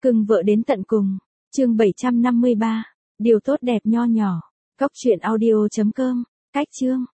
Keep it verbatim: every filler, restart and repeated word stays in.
Cưng vợ đến tận cùng. Chương bảy trăm năm mươi ba. Điều tốt đẹp nho nhỏ. Cóc truyện audio chấm com. Cách chương.